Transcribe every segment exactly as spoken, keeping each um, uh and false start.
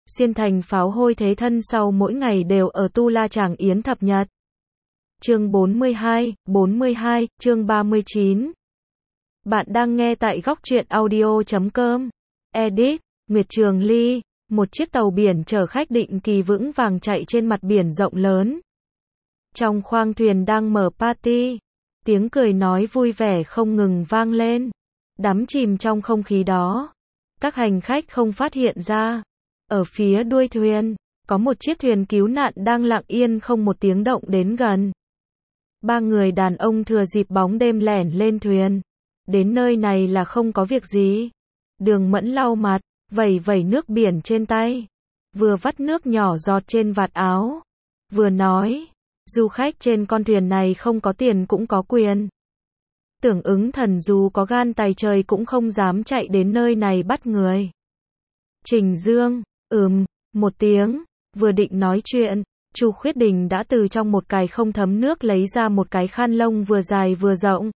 xuyên thành pháo hôi thế thân sau mỗi ngày đều ở tu la tràng yến thập nhật. Chương bốn mươi hai, bốn mươi hai, chương ba mươi chín. Bạn đang nghe tại góc truyện audio chấm com. Edit, Nguyệt Trường Ly, một chiếc tàu biển chở khách định kỳ vững vàng chạy trên mặt biển rộng lớn. Trong khoang thuyền đang mở party, tiếng cười nói vui vẻ không ngừng vang lên, đắm chìm trong không khí đó. Các hành khách không phát hiện ra, ở phía đuôi thuyền, có một chiếc thuyền cứu nạn đang lặng yên không một tiếng động đến gần. Ba người đàn ông thừa dịp bóng đêm lẻn lên thuyền. Đến nơi này là không có việc gì. Đường Mẫn lau mặt, vẩy vẩy nước biển trên tay, vừa vắt nước nhỏ giọt trên vạt áo, vừa nói, du khách trên con thuyền này không có tiền cũng có quyền. Tưởng ứng thần dù có gan tài trời cũng không dám chạy đến nơi này bắt người. Trình Dương, ừm, một tiếng, vừa định nói chuyện, Chu Khuyết Đình đã từ trong một cài không thấm nước lấy ra một cái khăn lông vừa dài vừa rộng,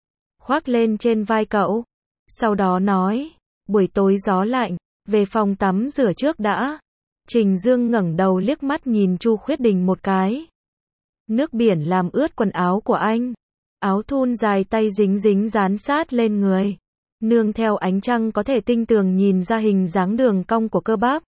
khoác lên trên vai cậu. Sau đó nói, buổi tối gió lạnh, về phòng tắm rửa trước đã. Trình Dương ngẩng đầu liếc mắt nhìn Chu Khuyết Đình một cái. Nước biển làm ướt quần áo của anh. Áo thun dài tay dính dính dán sát lên người. Nương theo ánh trăng có thể tinh tường nhìn ra hình dáng đường cong của cơ bắp.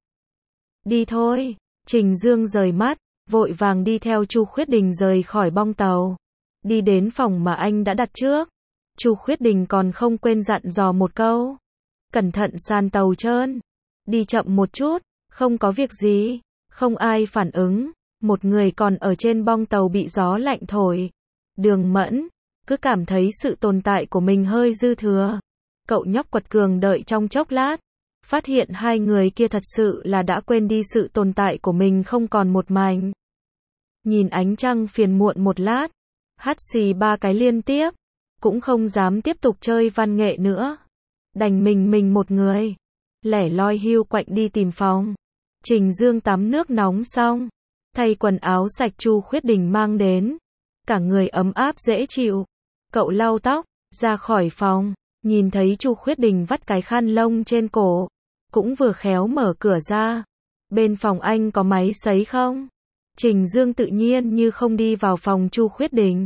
Đi thôi. Trình Dương rời mắt, vội vàng đi theo Chu Khuyết Đình rời khỏi bong tàu. Đi đến phòng mà anh đã đặt trước. Chu Khuyết Đình còn không quên dặn dò một câu. Cẩn thận sàn tàu trơn. Đi chậm một chút, không có việc gì. Không ai phản ứng. Một người còn ở trên bong tàu bị gió lạnh thổi. Đường Mẫn, cứ cảm thấy sự tồn tại của mình hơi dư thừa. Cậu nhóc quật cường đợi trong chốc lát. Phát hiện hai người kia thật sự là đã quên đi sự tồn tại của mình không còn một mảnh. Nhìn ánh trăng phiền muộn một lát. Hắt xì ba cái liên tiếp. Cũng không dám tiếp tục chơi văn nghệ nữa. Đành mình mình một người. Lẻ loi hiu quạnh đi tìm phòng. Trình Dương tắm nước nóng xong. Thay quần áo sạch Chu Khuyết Đình mang đến. Cả người ấm áp dễ chịu. Cậu lau tóc, ra khỏi phòng. Nhìn thấy Chu Khuyết Đình vắt cái khăn lông trên cổ. Cũng vừa khéo mở cửa ra. Bên phòng anh có máy sấy không? Trình Dương tự nhiên như không đi vào phòng Chu Khuyết Đình.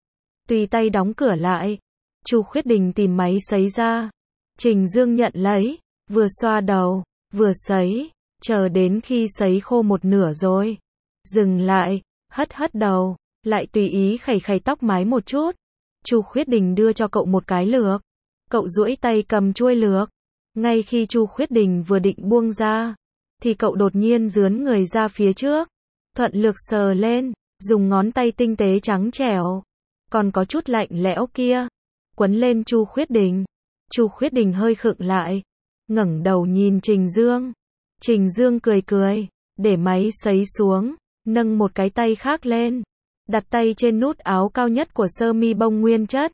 Tùy tay đóng cửa lại. Chu Khuyết Đình tìm máy sấy ra. Trình Dương nhận lấy. Vừa xoa đầu, vừa sấy. Chờ đến khi sấy khô một nửa rồi. Dừng lại, hất hất đầu. Lại tùy ý khẩy khẩy tóc mái một chút. Chu Khuyết Đình đưa cho cậu một cái lược. Cậu duỗi tay cầm chuôi lược. Ngay khi Chu Khuyết Đình vừa định buông ra, thì cậu đột nhiên dướn người ra phía trước. Thuận lược sờ lên, dùng ngón tay tinh tế trắng trẻo, còn có chút lạnh lẽo kia, quấn lên Chu Khuyết Đình. Chu Khuyết Đình hơi khựng lại, ngẩng đầu nhìn Trình Dương. Trình Dương cười cười, để máy sấy xuống, nâng một cái tay khác lên, đặt tay trên nút áo cao nhất của sơ mi bông nguyên chất.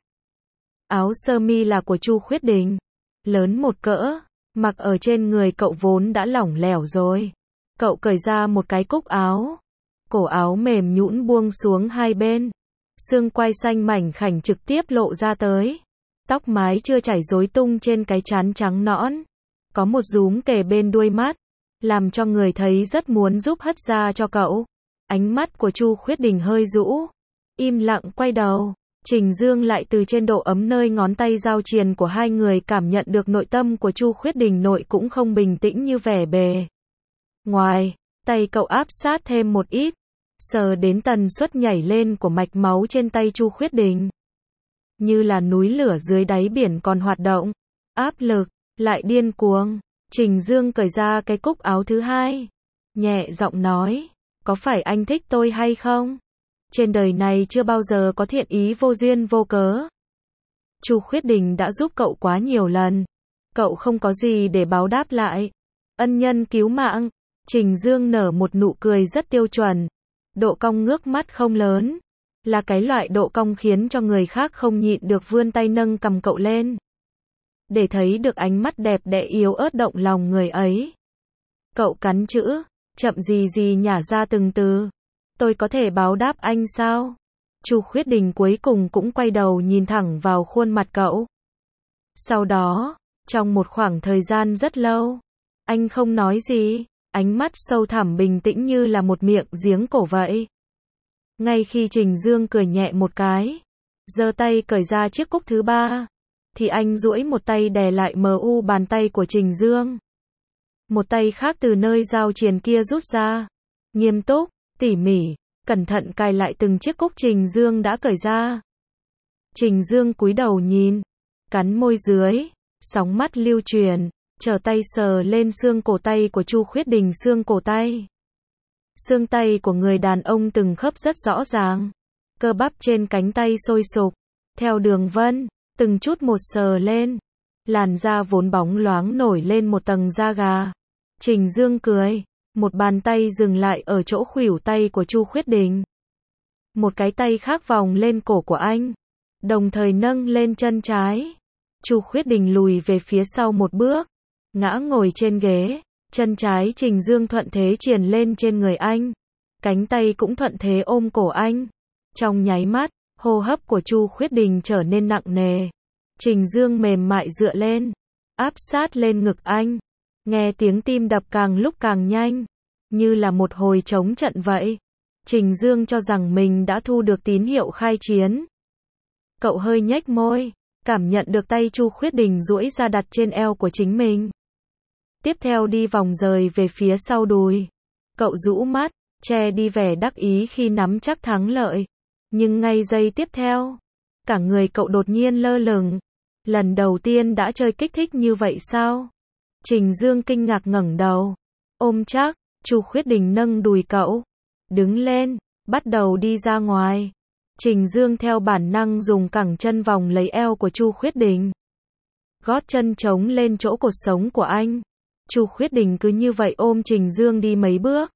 Áo sơ mi là của Chu Khuyết Đình, lớn một cỡ, mặc ở trên người cậu vốn đã lỏng lẻo rồi. Cậu cởi ra một cái cúc áo, cổ áo mềm nhũn buông xuống hai bên, xương quai xanh mảnh khảnh trực tiếp lộ ra tới. Tóc mái chưa chảy rối tung trên cái trán trắng nõn, có một rúm kề bên đuôi mắt, làm cho người thấy rất muốn giúp hất ra cho cậu. Ánh mắt của Chu Khuyết Đình hơi rũ, im lặng quay đầu. Trình Dương lại từ trên độ ấm nơi ngón tay giao triền của hai người cảm nhận được nội tâm của Chu Khuyết Đình nội cũng không bình tĩnh như vẻ bề ngoài. Tay cậu áp sát thêm một ít, sờ đến tần suất nhảy lên của mạch máu trên tay Chu Khuyết Đình. Như là núi lửa dưới đáy biển còn hoạt động, áp lực, lại điên cuồng. Trình Dương cởi ra cái cúc áo thứ hai, nhẹ giọng nói, có phải anh thích tôi hay không? Trên đời này chưa bao giờ có thiện ý vô duyên vô cớ. Chu Khuyết Đình đã giúp cậu quá nhiều lần. Cậu không có gì để báo đáp lại. Ân nhân cứu mạng. Trình Dương nở một nụ cười rất tiêu chuẩn. Độ cong ngước mắt không lớn. Là cái loại độ cong khiến cho người khác không nhịn được vươn tay nâng cầm cậu lên. Để thấy được ánh mắt đẹp đẽ yếu ớt động lòng người ấy. Cậu cắn chữ, chậm gì gì nhả ra từng từ. Tôi có thể báo đáp anh sao? Chu Khuyết Đình cuối cùng cũng quay đầu nhìn thẳng vào khuôn mặt cậu. Sau đó, trong một khoảng thời gian rất lâu, anh không nói gì, ánh mắt sâu thẳm bình tĩnh như là một miệng giếng cổ vậy. Ngay khi Trình Dương cười nhẹ một cái, giơ tay cởi ra chiếc cúc thứ ba, thì anh duỗi một tay đè lại mờ u bàn tay của Trình Dương. Một tay khác từ nơi dao chìa kia rút ra, nghiêm túc, tỉ mỉ, cẩn thận cài lại từng chiếc cúc Trình Dương đã cởi ra. Trình Dương cúi đầu nhìn, cắn môi dưới, sóng mắt lưu chuyển, trở tay sờ lên xương cổ tay của Chu Khuyết Đình. Xương cổ tay, xương tay của người đàn ông từng khớp rất rõ ràng, cơ bắp trên cánh tay sôi sục, theo đường vân, từng chút một sờ lên, làn da vốn bóng loáng nổi lên một tầng da gà. Trình Dương cười, một bàn tay dừng lại ở chỗ khuỷu tay của Chu Khuyết Đình. Một cái tay khác vòng lên cổ của anh, đồng thời nâng lên chân trái. Chu Khuyết Đình lùi về phía sau một bước, ngã ngồi trên ghế, chân trái Trình Dương thuận thế chìa lên trên người anh, cánh tay cũng thuận thế ôm cổ anh. Trong nháy mắt, hô hấp của Chu Khuyết Đình trở nên nặng nề. Trình Dương mềm mại dựa lên, áp sát lên ngực anh, nghe tiếng tim đập càng lúc càng nhanh, như là một hồi trống trận vậy. Trình Dương cho rằng mình đã thu được tín hiệu khai chiến. Cậu hơi nhếch môi, cảm nhận được tay Chu Khuyết Đình duỗi ra đặt trên eo của chính mình. Tiếp theo đi vòng rời về phía sau đùi. Cậu rũ mắt, che đi vẻ đắc ý khi nắm chắc thắng lợi. Nhưng ngay giây tiếp theo, cả người cậu đột nhiên lơ lửng. Lần đầu tiên đã chơi kích thích như vậy sao? Trình Dương kinh ngạc ngẩng đầu, ôm chắc. Chu Khuyết Đình nâng đùi cậu, đứng lên, bắt đầu đi ra ngoài. Trình Dương theo bản năng dùng cẳng chân vòng lấy eo của Chu Khuyết Đình. Gót chân chống lên chỗ cột sống của anh. Chu Khuyết Đình cứ như vậy ôm Trình Dương đi mấy bước.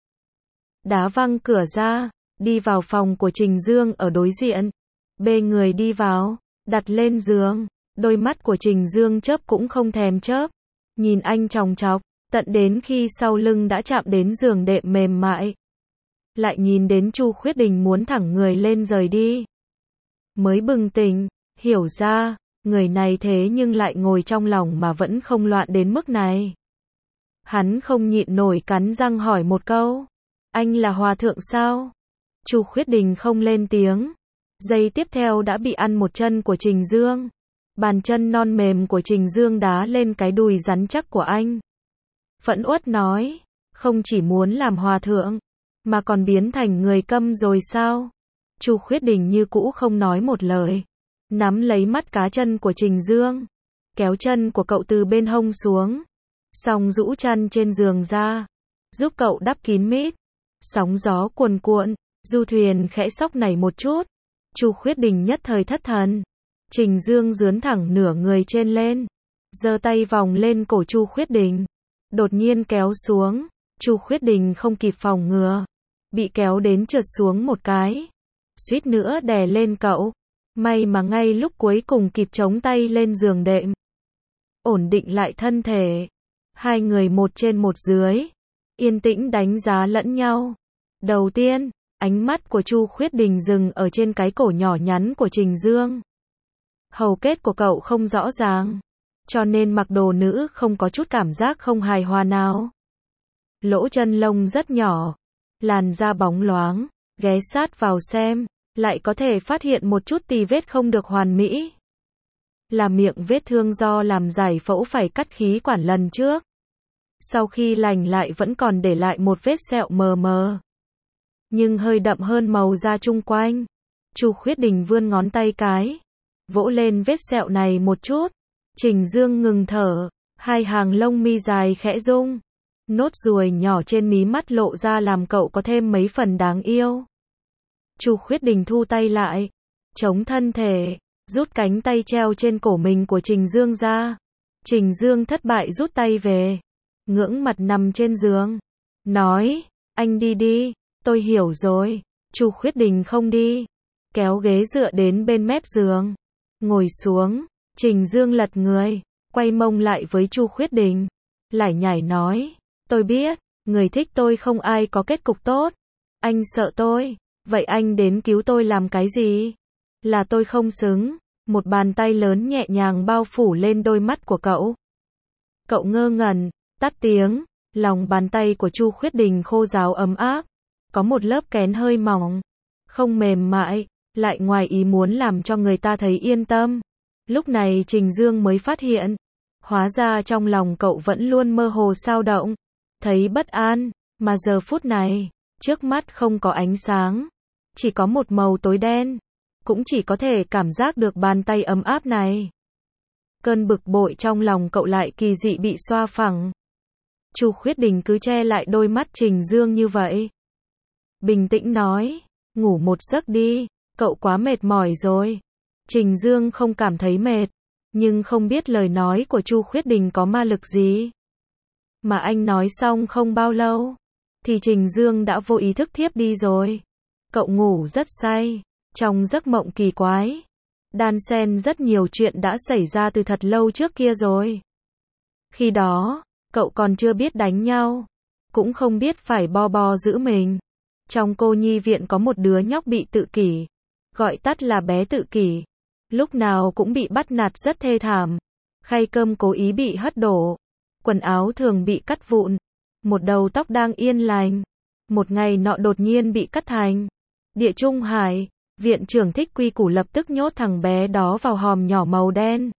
Đá văng cửa ra, đi vào phòng của Trình Dương ở đối diện. Bê người đi vào, đặt lên giường. Đôi mắt của Trình Dương chớp cũng không thèm chớp, nhìn anh chòng chọc, tận đến khi sau lưng đã chạm đến giường đệm mềm mại. Lại nhìn đến Chu Khuyết Đình muốn thẳng người lên rời đi. Mới bừng tỉnh, hiểu ra, người này thế nhưng lại ngồi trong lòng mà vẫn không loạn đến mức này. Hắn không nhịn nổi cắn răng hỏi một câu, anh là hòa thượng sao? Chu Khuyết Đình không lên tiếng. Giây tiếp theo đã bị ăn một chân của Trình Dương. Bàn chân non mềm của Trình Dương đá lên cái đùi rắn chắc của anh. Phẫn uất nói, không chỉ muốn làm hòa thượng, mà còn biến thành người câm rồi sao? Chu Khuyết Đình như cũ không nói một lời, nắm lấy mắt cá chân của Trình Dương, kéo chân của cậu từ bên hông xuống, xong rũ chăn trên giường ra, giúp cậu đắp kín mít. Sóng gió cuồn cuộn, du thuyền khẽ xóc nảy một chút. Chu Khuyết Đình nhất thời thất thần. Trình Dương dướn thẳng nửa người trên lên, giơ tay vòng lên cổ Chu Khuyết Đình, đột nhiên kéo xuống. Chu Khuyết Đình không kịp phòng ngừa, bị kéo đến trượt xuống một cái, suýt nữa đè lên cậu. May mà ngay lúc cuối cùng kịp chống tay lên giường đệm, ổn định lại thân thể. Hai người một trên một dưới, yên tĩnh đánh giá lẫn nhau. Đầu tiên, ánh mắt của Chu Khuyết Đình dừng ở trên cái cổ nhỏ nhắn của Trình Dương. Hầu kết của cậu không rõ ràng, cho nên mặc đồ nữ không có chút cảm giác không hài hòa nào. Lỗ chân lông rất nhỏ, làn da bóng loáng, ghé sát vào xem, lại có thể phát hiện một chút tì vết không được hoàn mỹ. Là miệng vết thương do làm giải phẫu phải cắt khí quản lần trước. Sau khi lành lại vẫn còn để lại một vết sẹo mờ mờ, nhưng hơi đậm hơn màu da chung quanh. Chu Khuyết Đình vươn ngón tay cái, vỗ lên vết sẹo này một chút. Trình Dương ngừng thở, hai hàng lông mi dài khẽ rung. Nốt ruồi nhỏ trên mí mắt lộ ra làm cậu có thêm mấy phần đáng yêu. Chu Khuyết Đình thu tay lại, chống thân thể, rút cánh tay treo trên cổ mình của Trình Dương ra. Trình Dương thất bại rút tay về, ngưỡng mặt nằm trên giường, nói, anh đi đi, tôi hiểu rồi. Chu Khuyết Đình không đi, kéo ghế dựa đến bên mép giường, ngồi xuống. Trình Dương lật người, quay mông lại với Chu Khuyết Đình, lải nhải nói, tôi biết, người thích tôi không ai có kết cục tốt. Anh sợ tôi, vậy anh đến cứu tôi làm cái gì? Là tôi không xứng. Một bàn tay lớn nhẹ nhàng bao phủ lên đôi mắt của cậu. Cậu ngơ ngẩn, tắt tiếng, Lòng bàn tay của Chu Khuyết Đình khô ráo ấm áp, có một lớp kén hơi mỏng, không mềm mại, lại ngoài ý muốn làm cho người ta thấy yên tâm. Lúc này Trình Dương mới phát hiện, hóa ra trong lòng cậu vẫn luôn mơ hồ dao động, thấy bất an, mà giờ phút này, trước mắt không có ánh sáng, chỉ có một màu tối đen, cũng chỉ có thể cảm giác được bàn tay ấm áp này. Cơn bực bội trong lòng cậu lại kỳ dị bị xoa phẳng. Chu Khuyết Đình cứ che lại đôi mắt Trình Dương như vậy. Bình tĩnh nói, ngủ một giấc đi, cậu quá mệt mỏi rồi. Trình Dương không cảm thấy mệt, nhưng không biết lời nói của Chu Khuyết Đình có ma lực gì. Mà anh nói xong không bao lâu, thì Trình Dương đã vô ý thức thiếp đi rồi. Cậu ngủ rất say, trong giấc mộng kỳ quái. Đan xen rất nhiều chuyện đã xảy ra từ thật lâu trước kia rồi. Khi đó, cậu còn chưa biết đánh nhau, cũng không biết phải bo bo giữ mình. Trong cô nhi viện có một đứa nhóc bị tự kỷ, gọi tắt là bé tự kỷ. Lúc nào cũng bị bắt nạt rất thê thảm. Khay cơm cố ý bị hất đổ, quần áo thường bị cắt vụn, một đầu tóc đang yên lành, một ngày nọ đột nhiên bị cắt thành. Địa Trung Hải, viện trưởng Thích Quy Củ lập tức nhốt thằng bé đó vào hòm nhỏ màu đen.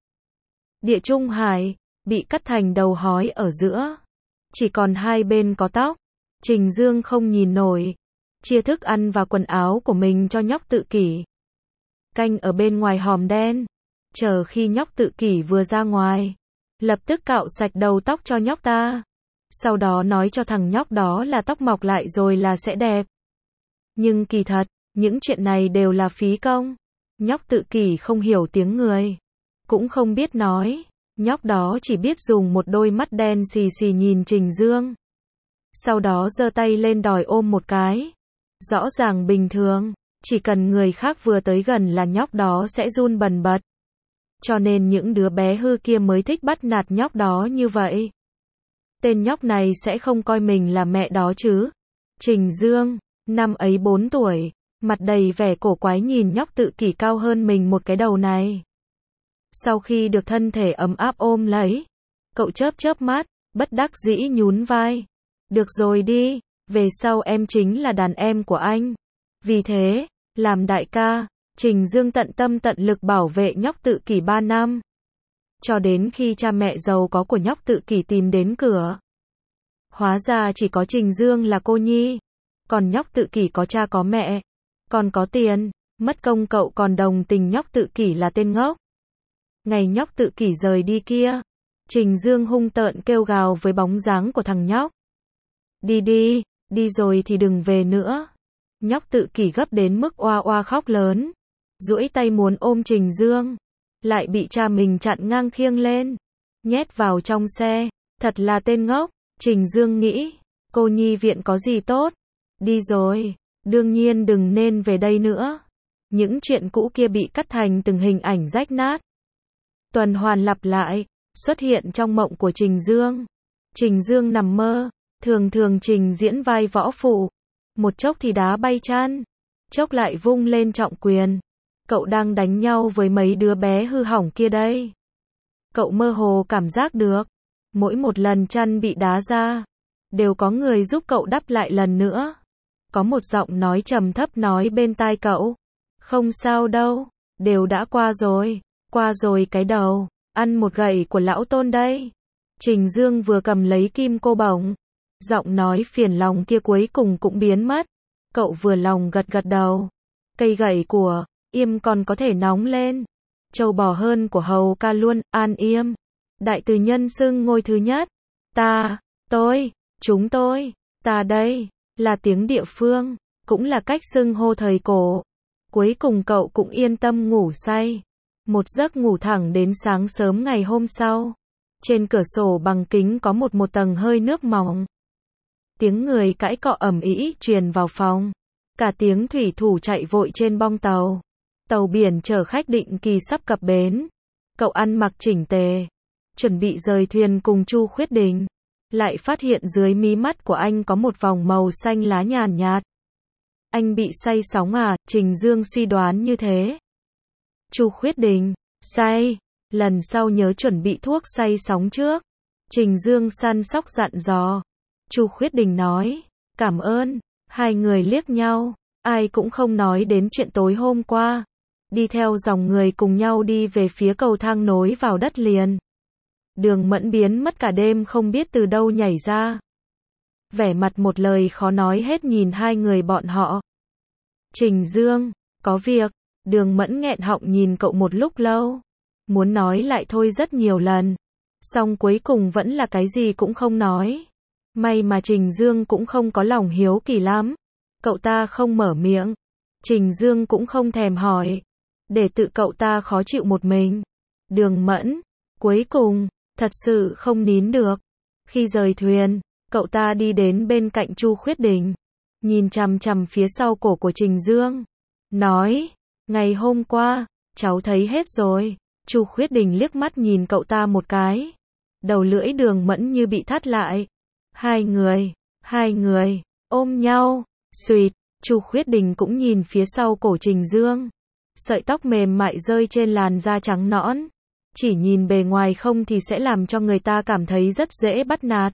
Địa Trung Hải, bị cắt thành đầu hói ở giữa, chỉ còn hai bên có tóc. Trình Dương không nhìn nổi, chia thức ăn và quần áo của mình cho nhóc tự kỷ. Canh ở bên ngoài hòm đen, chờ khi nhóc tự kỷ vừa ra ngoài, lập tức cạo sạch đầu tóc cho nhóc ta. Sau đó nói cho thằng nhóc đó là tóc mọc lại rồi là sẽ đẹp. Nhưng kỳ thật, những chuyện này đều là phí công. Nhóc tự kỷ không hiểu tiếng người, cũng không biết nói. Nhóc đó chỉ biết dùng một đôi mắt đen xì xì nhìn Trình Dương. Sau đó giơ tay lên đòi ôm một cái. Rõ ràng bình thường, chỉ cần người khác vừa tới gần là nhóc đó sẽ run bần bật. Cho nên những đứa bé hư kia mới thích bắt nạt nhóc đó như vậy. Tên nhóc này sẽ không coi mình là mẹ đó chứ. Trình Dương, năm ấy bốn tuổi, mặt đầy vẻ cổ quái nhìn nhóc tự kỷ cao hơn mình một cái đầu này. Sau khi được thân thể ấm áp ôm lấy, cậu chớp chớp mắt, bất đắc dĩ nhún vai. Được rồi đi, về sau em chính là đàn em của anh. Vì thế, làm đại ca, Trình Dương tận tâm tận lực bảo vệ nhóc tự kỷ ba năm. Cho đến khi cha mẹ giàu có của nhóc tự kỷ tìm đến cửa. Hóa ra chỉ có Trình Dương là cô nhi, còn nhóc tự kỷ có cha có mẹ, còn có tiền, mất công cậu còn đồng tình nhóc tự kỷ là tên ngốc. Ngày nhóc tự kỷ rời đi kia, Trình Dương hung tợn kêu gào với bóng dáng của thằng nhóc. Đi đi, đi rồi thì đừng về nữa. Nhóc tự kỷ gấp đến mức oa oa khóc lớn, duỗi tay muốn ôm Trình Dương, lại bị cha mình chặn ngang khiêng lên, nhét vào trong xe. Thật là tên ngốc. Trình Dương nghĩ, cô nhi viện có gì tốt, đi rồi, đương nhiên đừng nên về đây nữa. Những chuyện cũ kia bị cắt thành từng hình ảnh rách nát. Tuần hoàn lặp lại, xuất hiện trong mộng của Trình Dương. Trình Dương nằm mơ, thường thường trình diễn vai võ phụ. Một chốc thì đá bay chan, chốc lại vung lên trọng quyền. Cậu đang đánh nhau với mấy đứa bé hư hỏng kia đây. Cậu mơ hồ cảm giác được, mỗi một lần chăn bị đá ra, đều có người giúp cậu đắp lại lần nữa. Có một giọng nói trầm thấp nói bên tai cậu, không sao đâu, đều đã qua rồi, qua rồi cái đầu, ăn một gậy của lão Tôn đây. Trình Dương vừa cầm lấy kim cô bổng, giọng nói phiền lòng kia cuối cùng cũng biến mất. Cậu vừa lòng gật gật đầu. Cây gậy của Yêm còn có thể nóng lên. Trâu bò hơn của Hầu ca luôn, An Yêm. Đại từ nhân xưng ngôi thứ nhất. Ta, tôi, chúng tôi, ta đây, là tiếng địa phương, cũng là cách xưng hô thời cổ. Cuối cùng cậu cũng yên tâm ngủ say. Một giấc ngủ thẳng đến sáng sớm ngày hôm sau. Trên cửa sổ bằng kính có một một tầng hơi nước mỏng. Tiếng người cãi cọ ầm ĩ truyền vào phòng. Cả tiếng thủy thủ chạy vội trên bong tàu. Tàu biển chở khách định kỳ sắp cập bến. Cậu ăn mặc chỉnh tề, chuẩn bị rời thuyền cùng Chu Khuyết Đình. Lại phát hiện dưới mí mắt của anh có một vòng màu xanh lá nhàn nhạt. Anh bị say sóng à? Trình Dương suy đoán như thế. Chu Khuyết Đình, say, lần sau nhớ chuẩn bị thuốc say sóng trước. Trình Dương săn sóc dặn dò. Chu Khuyết Đình nói, cảm ơn. Hai người liếc nhau, ai cũng không nói đến chuyện tối hôm qua. Đi theo dòng người cùng nhau đi về phía cầu thang nối vào đất liền. Đường Mẫn biến mất cả đêm không biết từ đâu nhảy ra. Vẻ mặt một lời khó nói hết nhìn hai người bọn họ. Trình Dương, có việc. Đường Mẫn nghẹn họng nhìn cậu một lúc lâu. Muốn nói lại thôi rất nhiều lần. Xong cuối cùng vẫn là cái gì cũng không nói. May mà Trình Dương cũng không có lòng hiếu kỳ lắm. Cậu ta không mở miệng. Trình Dương cũng không thèm hỏi. Để tự cậu ta khó chịu một mình. Đường Mẫn, cuối cùng, thật sự không nín được. Khi rời thuyền, cậu ta đi đến bên cạnh Chu Khuyết Đình. Nhìn chằm chằm phía sau cổ của Trình Dương. Nói, ngày hôm qua, cháu thấy hết rồi. Chu Khuyết Đình liếc mắt nhìn cậu ta một cái. Đầu lưỡi Đường Mẫn như bị thắt lại. Hai người, hai người, ôm nhau, suýt. Chu Khuyết Đình cũng nhìn phía sau cổ Trình Dương. Sợi tóc mềm mại rơi trên làn da trắng nõn. Chỉ nhìn bề ngoài không thì sẽ làm cho người ta cảm thấy rất dễ bắt nạt.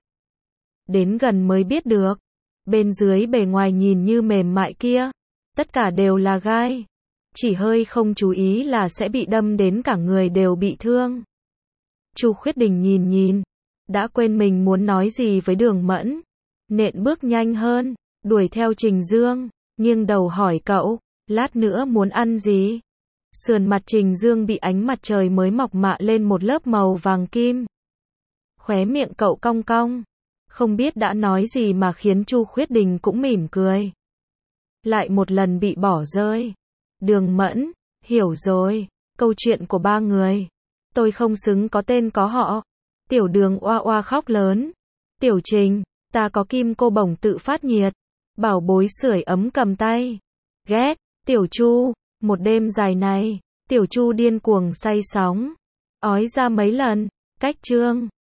Đến gần mới biết được. Bên dưới bề ngoài nhìn như mềm mại kia, tất cả đều là gai. Chỉ hơi không chú ý là sẽ bị đâm đến cả người đều bị thương. Chu Khuyết Đình nhìn nhìn, đã quên mình muốn nói gì với Đường Mẫn. Nện bước nhanh hơn, đuổi theo Trình Dương, nghiêng đầu hỏi cậu, lát nữa muốn ăn gì? Sườn mặt Trình Dương bị ánh mặt trời mới mọc mạ lên một lớp màu vàng kim. Khóe miệng cậu cong cong. Không biết đã nói gì mà khiến Chu Khuyết Đình cũng mỉm cười. Lại một lần bị bỏ rơi. Đường Mẫn, hiểu rồi, câu chuyện của ba người. Tôi không xứng có tên có họ. Tiểu Đường oa oa khóc lớn. Tiểu Trình, ta có kim cô bổng tự phát nhiệt. Bảo bối sưởi ấm cầm tay. Ghét, Tiểu Chu, một đêm dài này, Tiểu Chu điên cuồng say sóng. Ói ra mấy lần, cách chương.